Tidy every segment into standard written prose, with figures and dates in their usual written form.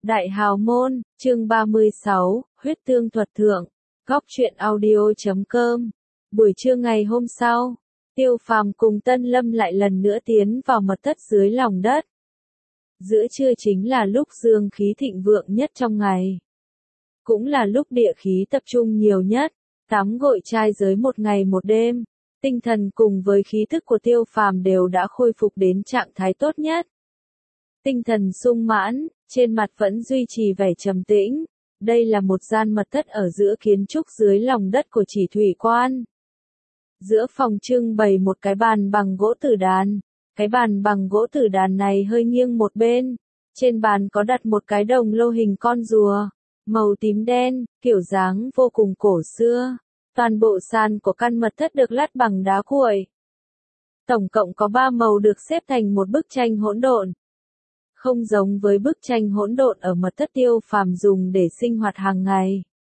Đại Hào Môn, chương 36, huyết tương thuật thượng, góc truyện audio.com. Buổi trưa ngày hôm sau, Tiêu Phàm cùng Tân Lâm lại lần nữa tiến vào mật thất dưới lòng đất. Giữa trưa chính là lúc dương khí thịnh vượng nhất trong ngày. Cũng là lúc địa khí tập trung nhiều nhất, tắm gội trai giới một ngày một đêm. Tinh thần cùng với khí thức của Tiêu Phàm đều đã khôi phục đến trạng thái tốt nhất. Tinh thần sung mãn, trên mặt vẫn duy trì vẻ trầm tĩnh. Đây là một gian mật thất ở giữa kiến trúc dưới lòng đất của Chỉ Thủy Quan. Giữa phòng trưng bày một cái bàn bằng gỗ tử đàn. Cái bàn bằng gỗ tử đàn này hơi nghiêng một bên. Trên bàn có đặt một cái đồng lô hình con rùa, màu tím đen, kiểu dáng vô cùng cổ xưa. Toàn bộ sàn của căn mật thất được lát bằng đá cuội. Tổng cộng có 3 màu được xếp thành một bức tranh hỗn độn. Không giống với bức tranh hỗn độn ở mật thất Tiêu Phàm dùng để sinh hoạt hàng ngày.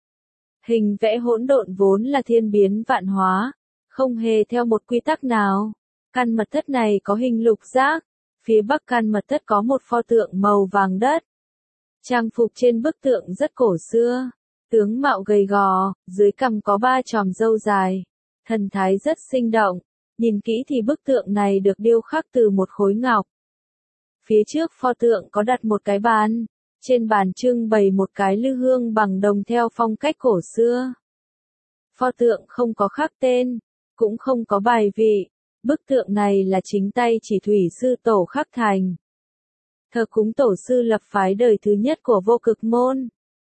Hình vẽ hỗn độn vốn là thiên biến vạn hóa, không hề theo một quy tắc nào. Căn mật thất này có hình lục giác, phía bắc căn mật thất có một pho tượng màu vàng đất. Trang phục trên bức tượng rất cổ xưa, tướng mạo gầy gò, dưới cằm có 3 chòm râu dài, thần thái rất sinh động. Nhìn kỹ thì bức tượng này được điêu khắc từ một khối ngọc. Phía trước pho tượng có đặt một cái bàn, trên bàn trưng bày một cái lư hương bằng đồng theo phong cách cổ xưa. Pho tượng không có khắc tên, cũng không có bài vị, bức tượng này là chính tay Chỉ Thủy sư tổ khắc thành. Thờ cúng tổ sư lập phái đời thứ nhất của Vô Cực môn.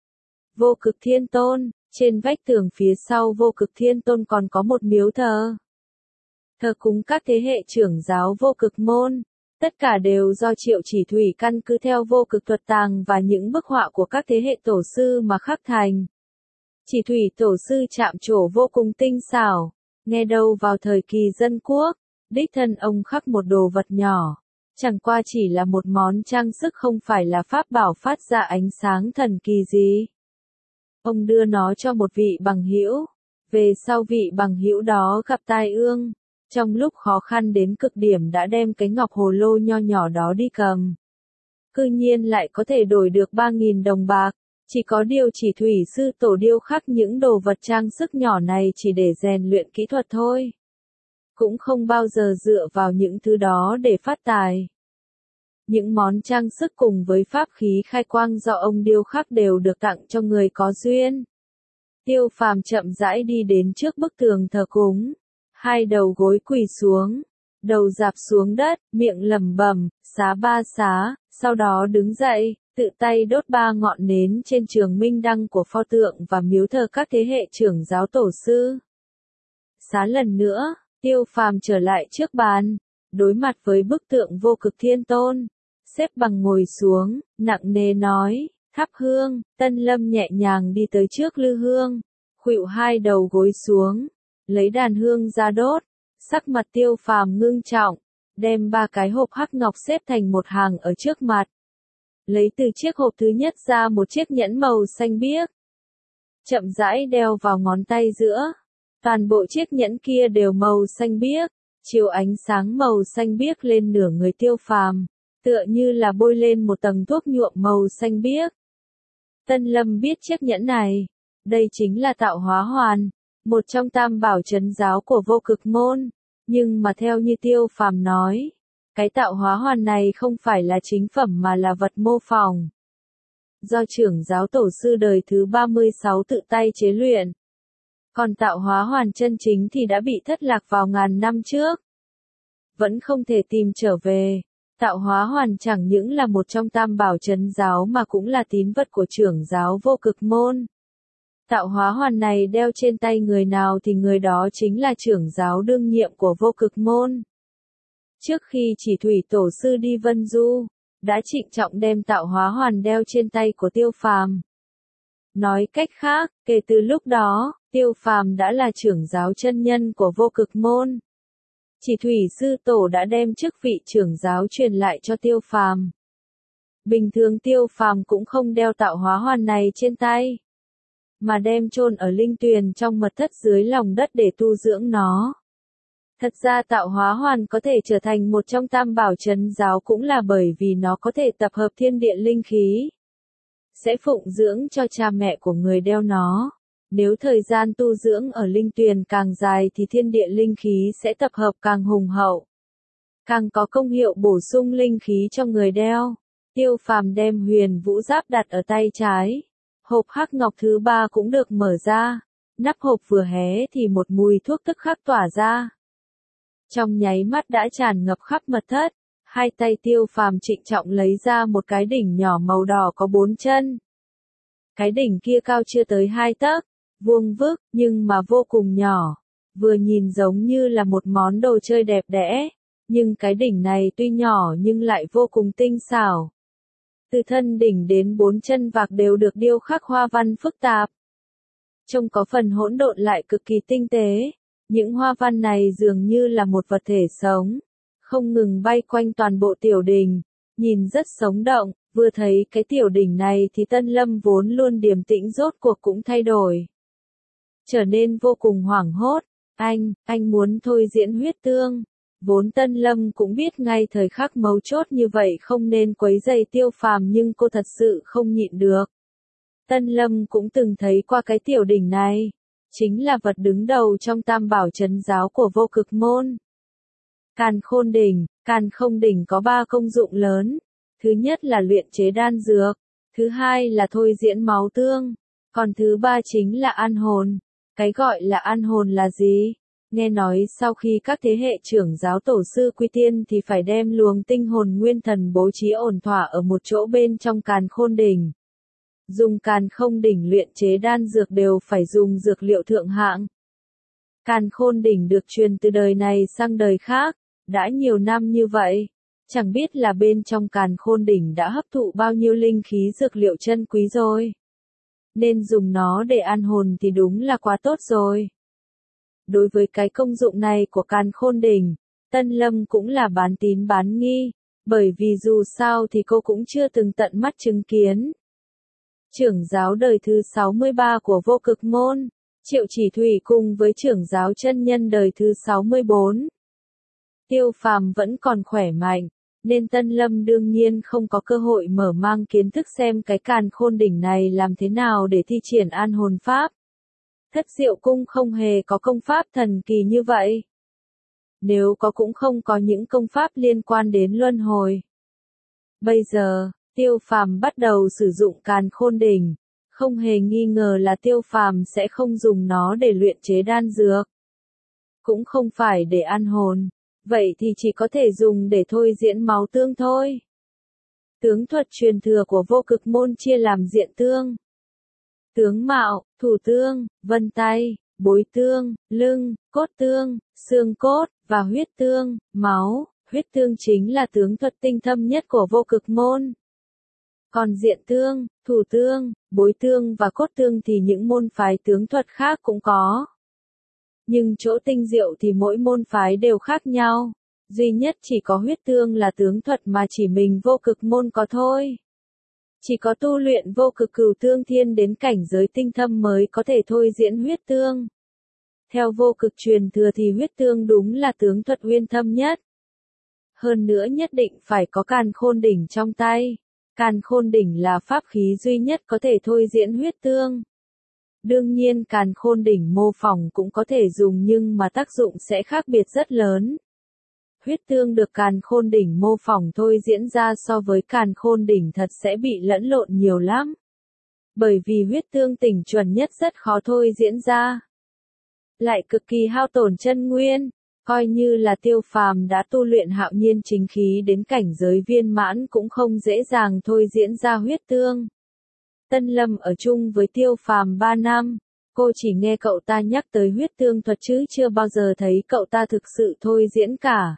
Vô Cực Thiên Tôn, trên vách tường phía sau Vô Cực Thiên Tôn còn có một miếu thờ. Thờ cúng các thế hệ trưởng giáo Vô Cực môn. Tất cả đều do Triệu Chỉ Thủy căn cứ theo vô cực thuật tàng và những bức họa của các thế hệ tổ sư mà khắc thành. Chỉ Thủy tổ sư chạm trổ vô cùng tinh xảo, nghe đâu vào thời kỳ dân quốc, đích thân ông khắc một đồ vật nhỏ, chẳng qua chỉ là một món trang sức không phải là pháp bảo phát ra ánh sáng thần kỳ gì. Ông đưa nó cho một vị bằng hữu, về sau vị bằng hữu đó gặp tai ương. Trong lúc khó khăn đến cực điểm đã đem cái ngọc hồ lô nho nhỏ đó đi cầm. Cư nhiên lại có thể đổi được 3.000 đồng bạc, chỉ có điều Chỉ Thủy sư tổ điêu khắc những đồ vật trang sức nhỏ này chỉ để rèn luyện kỹ thuật thôi. Cũng không bao giờ dựa vào những thứ đó để phát tài. Những món trang sức cùng với pháp khí khai quang do ông điêu khắc đều được tặng cho người có duyên. Tiêu Phàm chậm rãi đi đến trước bức tường thờ cúng. 2 đầu gối quỳ xuống, đầu dạp xuống đất, miệng lẩm bẩm, xá ba xá, sau đó đứng dậy, tự tay đốt 3 ngọn nến trên trường minh đăng của pho tượng và miếu thờ các thế hệ trưởng giáo tổ sư. Xá lần nữa, Tiêu Phàm trở lại trước bàn, đối mặt với bức tượng Vô Cực Thiên Tôn, xếp bằng ngồi xuống, nặng nề nói, thắp hương. Tân Lâm nhẹ nhàng đi tới trước lư hương, khuỵu 2 đầu gối xuống. Lấy đàn hương ra đốt, sắc mặt Tiêu Phàm ngưng trọng, đem 3 cái hộp hắc ngọc xếp thành một hàng ở trước mặt. Lấy từ chiếc hộp thứ nhất ra một chiếc nhẫn màu xanh biếc. Chậm rãi đeo vào ngón tay giữa. Toàn bộ chiếc nhẫn kia đều màu xanh biếc, chiếu ánh sáng màu xanh biếc lên nửa người Tiêu Phàm, tựa như là bôi lên một tầng thuốc nhuộm màu xanh biếc. Tân Lâm biết chiếc nhẫn này, đây chính là Tạo Hóa Hoàn. Một trong tam bảo trấn giáo của Vô Cực môn, nhưng mà theo như Tiêu Phàm nói, cái tạo hóa hoàn này không phải là chính phẩm mà là vật mô phỏng. Do trưởng giáo tổ sư đời thứ 36 tự tay chế luyện. Còn tạo hóa hoàn chân chính thì đã bị thất lạc vào ngàn năm trước. Vẫn không thể tìm trở về. Tạo hóa hoàn chẳng những là một trong tam bảo trấn giáo mà cũng là tín vật của trưởng giáo Vô Cực môn. Tạo hóa hoàn này đeo trên tay người nào thì người đó chính là trưởng giáo đương nhiệm của Vô Cực môn. Trước khi Chỉ Thủy tổ sư đi Vân Du, đã trịnh trọng đem tạo hóa hoàn đeo trên tay của Tiêu Phàm. Nói cách khác, kể từ lúc đó, Tiêu Phàm đã là trưởng giáo chân nhân của Vô Cực môn. Chỉ Thủy sư tổ đã đem chức vị trưởng giáo truyền lại cho Tiêu Phàm. Bình thường Tiêu Phàm cũng không đeo tạo hóa hoàn này trên tay, mà đem chôn ở linh tuyền trong mật thất dưới lòng đất để tu dưỡng nó. Thật ra tạo hóa hoàn có thể trở thành một trong tam bảo trấn giáo cũng là bởi vì nó có thể tập hợp thiên địa linh khí. sẽ phụng dưỡng cho cha mẹ của người đeo nó. Nếu thời gian tu dưỡng ở linh tuyền càng dài thì thiên địa linh khí sẽ tập hợp càng hùng hậu, càng có công hiệu bổ sung linh khí cho người đeo. Tiêu Phàm đem huyền vũ giáp đặt ở tay trái. Hộp hắc ngọc thứ 3 cũng được mở ra. Nắp hộp vừa hé thì một mùi thuốc tức khắc tỏa ra. Trong nháy mắt đã tràn ngập khắp mật thất. Hai tay Tiêu Phàm trịnh trọng lấy ra một cái đỉnh nhỏ màu đỏ có 4 chân. Cái đỉnh kia cao chưa tới 2 tấc, vuông vức, nhưng mà vô cùng nhỏ. Vừa nhìn giống như là một món đồ chơi đẹp đẽ, nhưng cái đỉnh này tuy nhỏ nhưng lại vô cùng tinh xảo. Từ thân đỉnh đến 4 chân vạc đều được điêu khắc hoa văn phức tạp. Trông có phần hỗn độn lại cực kỳ tinh tế. Những hoa văn này dường như là một vật thể sống, không ngừng bay quanh toàn bộ tiểu đỉnh, nhìn rất sống động. Vừa thấy cái tiểu đỉnh này thì Tân Lâm vốn luôn điềm tĩnh rốt cuộc cũng thay đổi, trở nên vô cùng hoảng hốt. Anh muốn thôi diễn huyết tương. Vốn Tân Lâm cũng biết ngay thời khắc mấu chốt như vậy không nên quấy rầy Tiêu Phàm, nhưng cô thật sự không nhịn được. Tân Lâm cũng từng thấy qua cái tiểu đỉnh này, chính là vật đứng đầu trong tam bảo trấn giáo của Vô Cực môn. Càn Khôn đỉnh. Càn Khôn đỉnh có 3 công dụng lớn. Thứ nhất là luyện chế đan dược, thứ hai là thôi diễn máu tương, còn thứ 3 chính là an hồn. Cái gọi là an hồn là gì? Nghe nói sau khi các thế hệ trưởng giáo tổ sư quy tiên thì phải đem luồng tinh hồn nguyên thần bố trí ổn thỏa ở một chỗ bên trong Càn Khôn đỉnh. Dùng Càn Khôn đỉnh luyện chế đan dược đều phải dùng dược liệu thượng hạng. Càn Khôn đỉnh được truyền từ đời này sang đời khác, đã nhiều năm như vậy. Chẳng biết là bên trong Càn Khôn đỉnh đã hấp thụ bao nhiêu linh khí dược liệu chân quý rồi. Nên dùng nó để an hồn thì đúng là quá tốt rồi. Đối với cái công dụng này của Càn Khôn đỉnh, Tân Lâm cũng là bán tín bán nghi, bởi vì dù sao thì cô cũng chưa từng tận mắt chứng kiến. Trưởng giáo đời thứ 63 của Vô Cực môn, Triệu Chỉ Thủy cùng với trưởng giáo chân nhân đời thứ 64. Tiêu Phàm vẫn còn khỏe mạnh, nên Tân Lâm đương nhiên không có cơ hội mở mang kiến thức xem cái Càn Khôn đỉnh này làm thế nào để thi triển an hồn pháp. Thất Diệu cung không hề có công pháp thần kỳ như vậy. Nếu có cũng không có những công pháp liên quan đến luân hồi. Bây giờ, Tiêu Phàm bắt đầu sử dụng Càn Khôn đỉnh, không hề nghi ngờ là Tiêu Phàm sẽ không dùng nó để luyện chế đan dược, cũng không phải để an hồn, vậy thì chỉ có thể dùng để thôi diễn máu tương thôi. Tướng thuật truyền thừa của Vô Cực môn chia làm diện tương, tướng mạo, thủ tương, vân tay, bối tương, lưng, cốt tương, xương cốt, và huyết tương, máu. Huyết tương chính là tướng thuật tinh thâm nhất của Vô Cực môn. Còn diện tương, thủ tương, bối tương và cốt tương thì những môn phái tướng thuật khác cũng có. Nhưng chỗ tinh diệu thì mỗi môn phái đều khác nhau. Duy nhất chỉ có huyết tương là tướng thuật mà chỉ mình Vô Cực môn có thôi. Chỉ có tu luyện Vô Cực Cửu Tương Thiên đến cảnh giới tinh thâm mới có thể thôi diễn huyết tương. Theo Vô Cực truyền thừa thì huyết tương đúng là tướng thuật uyên thâm nhất. Hơn nữa nhất định phải có Càn Khôn đỉnh trong tay. Càn Khôn đỉnh là pháp khí duy nhất có thể thôi diễn huyết tương. Đương nhiên Càn Khôn đỉnh mô phỏng cũng có thể dùng nhưng mà tác dụng sẽ khác biệt rất lớn. Huyết tương được Càn Khôn đỉnh mô phỏng thôi diễn ra so với Càn Khôn đỉnh thật sẽ bị lẫn lộn nhiều lắm. Bởi vì huyết tương tỉnh chuẩn nhất rất khó thôi diễn ra. Lại cực kỳ hao tổn chân nguyên. Coi như là Tiêu Phàm đã tu luyện hạo nhiên chính khí đến cảnh giới viên mãn cũng không dễ dàng thôi diễn ra huyết tương. Tân Lâm ở chung với Tiêu Phàm 3 năm, cô chỉ nghe cậu ta nhắc tới huyết tương thuật chứ chưa bao giờ thấy cậu ta thực sự thôi diễn cả.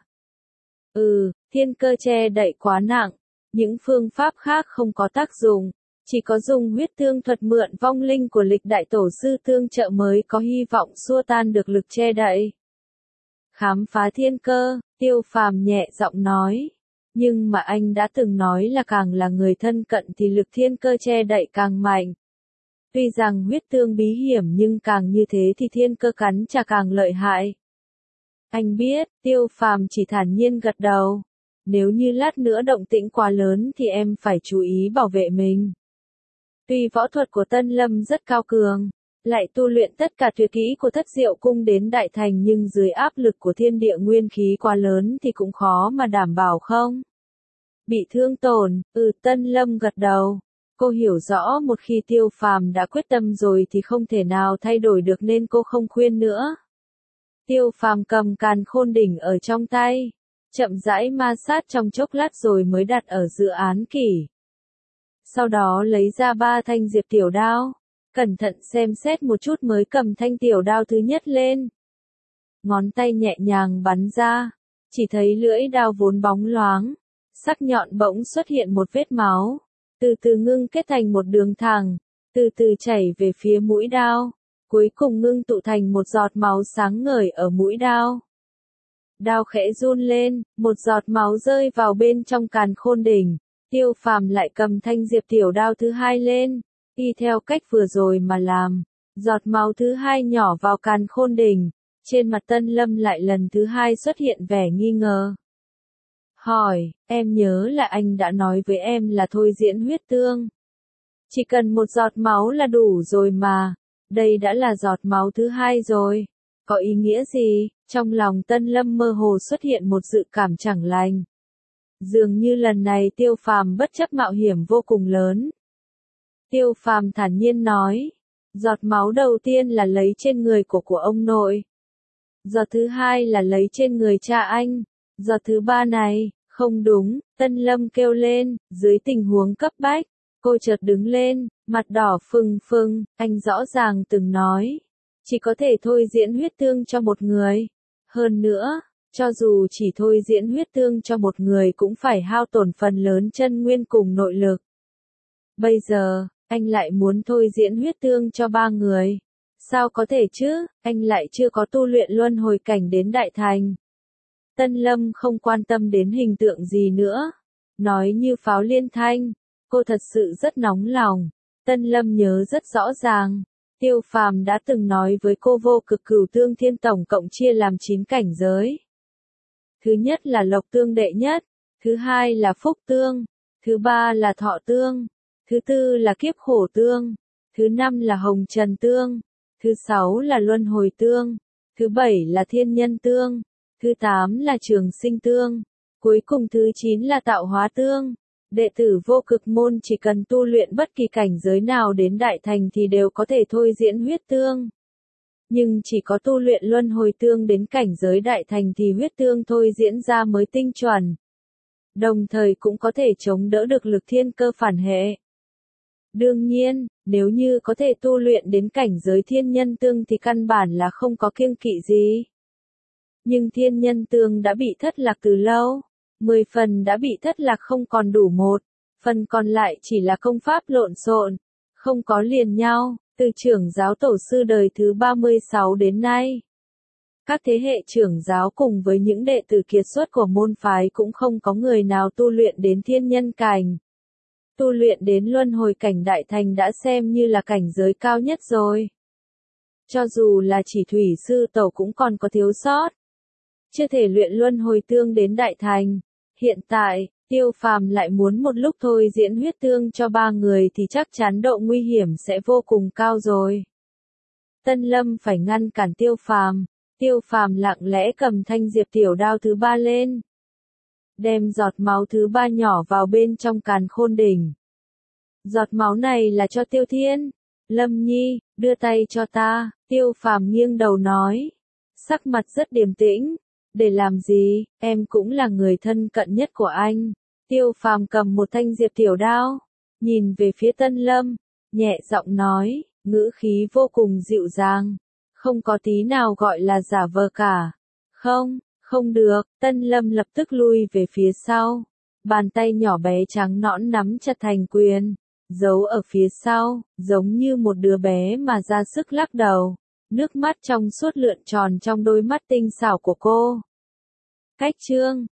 Thiên cơ che đậy quá nặng, những phương pháp khác không có tác dụng, chỉ có dùng huyết tương thuật mượn vong linh của lịch đại tổ sư tương trợ mới có hy vọng xua tan được lực che đậy. Khám phá thiên cơ, Tiêu Phàm nhẹ giọng nói. Nhưng mà anh đã từng nói là càng là người thân cận thì lực thiên cơ che đậy càng mạnh. Tuy rằng huyết tương bí hiểm nhưng càng như thế thì thiên cơ cắn chả càng lợi hại. Anh biết, Tiêu Phàm chỉ thản nhiên gật đầu. Nếu như lát nữa động tĩnh quá lớn thì em phải chú ý bảo vệ mình. Tuy võ thuật của Tân Lâm rất cao cường, lại tu luyện tất cả tuyệt kỹ của Thất Diệu Cung đến đại thành, nhưng dưới áp lực của thiên địa nguyên khí quá lớn thì cũng khó mà đảm bảo không bị thương tổn. Tân Lâm gật đầu. Cô hiểu rõ một khi Tiêu Phàm đã quyết tâm rồi thì không thể nào thay đổi được nên cô không khuyên nữa. Tiêu Phàm cầm càn khôn đỉnh ở trong tay, chậm rãi ma sát trong chốc lát rồi mới đặt ở giữa án kỷ. Sau đó lấy ra 3 thanh diệp tiểu đao, cẩn thận xem xét một chút mới cầm thanh tiểu đao thứ nhất lên. Ngón tay nhẹ nhàng bắn ra, chỉ thấy lưỡi đao vốn bóng loáng, sắc nhọn bỗng xuất hiện một vết máu, từ từ ngưng kết thành một đường thẳng, từ từ chảy về phía mũi đao, cuối cùng ngưng tụ thành một giọt máu sáng ngời ở mũi đao. Đao khẽ run lên, một giọt máu rơi vào bên trong càn khôn đỉnh. Tiêu Phàm lại cầm thanh diệp tiểu đao thứ hai lên, y theo cách vừa rồi mà làm. Giọt máu thứ hai nhỏ vào càn khôn đỉnh, trên mặt Tân Lâm lại lần thứ hai xuất hiện vẻ nghi ngờ. Hỏi, em nhớ là anh đã nói với em là thôi diễn huyết tương. Chỉ cần một giọt máu là đủ rồi mà, đây đã là giọt máu thứ hai rồi. Có ý nghĩa gì? Trong lòng Tân Lâm mơ hồ xuất hiện một dự cảm chẳng lành. Dường như lần này Tiêu Phàm bất chấp mạo hiểm vô cùng lớn. Tiêu Phàm thản nhiên nói, giọt máu đầu tiên là lấy trên người của ông nội. Giọt thứ hai là lấy trên người cha anh. Giọt thứ ba này, không đúng, Tân Lâm kêu lên, dưới tình huống cấp bách. Cô chợt đứng lên, mặt đỏ phừng phừng, anh rõ ràng từng nói, chỉ có thể thôi diễn huyết tương cho một người. Hơn nữa, cho dù chỉ thôi diễn huyết tương cho một người cũng phải hao tổn phần lớn chân nguyên cùng nội lực. Bây giờ, anh lại muốn thôi diễn huyết tương cho 3 người. Sao có thể chứ, anh lại chưa có tu luyện luân hồi cảnh đến đại thành. Tân Lâm không quan tâm đến hình tượng gì nữa. Nói như pháo liên thanh, cô thật sự rất nóng lòng. Tân Lâm nhớ rất rõ ràng. Tiêu Phàm đã từng nói với cô vô cực cửu tương thiên tổng cộng chia làm 9 cảnh giới. Thứ nhất là lộc tương đệ nhất, thứ hai là phúc tương, thứ ba là thọ tương, thứ tư là kiếp khổ tương, thứ năm là hồng trần tương, thứ sáu là luân hồi tương, thứ bảy là thiên nhân tương, thứ 8 là trường sinh tương, cuối cùng thứ 9 là tạo hóa tương. Đệ tử vô cực môn chỉ cần tu luyện bất kỳ cảnh giới nào đến đại thành thì đều có thể thôi diễn huyết tương. Nhưng chỉ có tu luyện luân hồi tương đến cảnh giới đại thành thì huyết tương thôi diễn ra mới tinh chuẩn. Đồng thời cũng có thể chống đỡ được lực thiên cơ phản hệ. Đương nhiên, nếu như có thể tu luyện đến cảnh giới thiên nhân tương thì căn bản là không có kiêng kỵ gì. Nhưng thiên nhân tương đã bị thất lạc từ lâu. 10 phần đã bị thất lạc không còn đủ 1, phần còn lại chỉ là công pháp lộn xộn, không có liền nhau, từ trưởng giáo tổ sư đời thứ 36 đến nay. Các thế hệ trưởng giáo cùng với những đệ tử kiệt xuất của môn phái cũng không có người nào tu luyện đến thiên nhân cảnh. Tu luyện đến luân hồi cảnh đại thành đã xem như là cảnh giới cao nhất rồi. Cho dù là chỉ thủy sư tổ cũng còn có thiếu sót. Chưa thể luyện luân hồi tương đến đại thành. Hiện tại, Tiêu Phàm lại muốn một lúc thôi diễn huyết tương cho 3 người thì chắc chắn độ nguy hiểm sẽ vô cùng cao rồi. Tân Lâm phải ngăn cản Tiêu Phàm. Tiêu Phàm lặng lẽ cầm thanh diệp tiểu đao thứ 3 lên. Đem giọt máu thứ 3 nhỏ vào bên trong càn khôn đỉnh. Giọt máu này là cho Tiêu Thiên. Lâm Nhi, đưa tay cho ta, Tiêu Phàm nghiêng đầu nói. Sắc mặt rất điềm tĩnh. Để làm gì, em cũng là người thân cận nhất của anh. Tiêu Phàm cầm một thanh diệp tiểu đao, nhìn về phía Tân Lâm, nhẹ giọng nói, ngữ khí vô cùng dịu dàng, không có tí nào gọi là giả vờ cả. Không, không được, Tân Lâm lập tức lui về phía sau, bàn tay nhỏ bé trắng nõn nắm chặt thành quyền, giấu ở phía sau, giống như một đứa bé mà ra sức lắc đầu. Nước mắt trong suốt lượn tròn trong đôi mắt tinh xảo của cô. Cách chương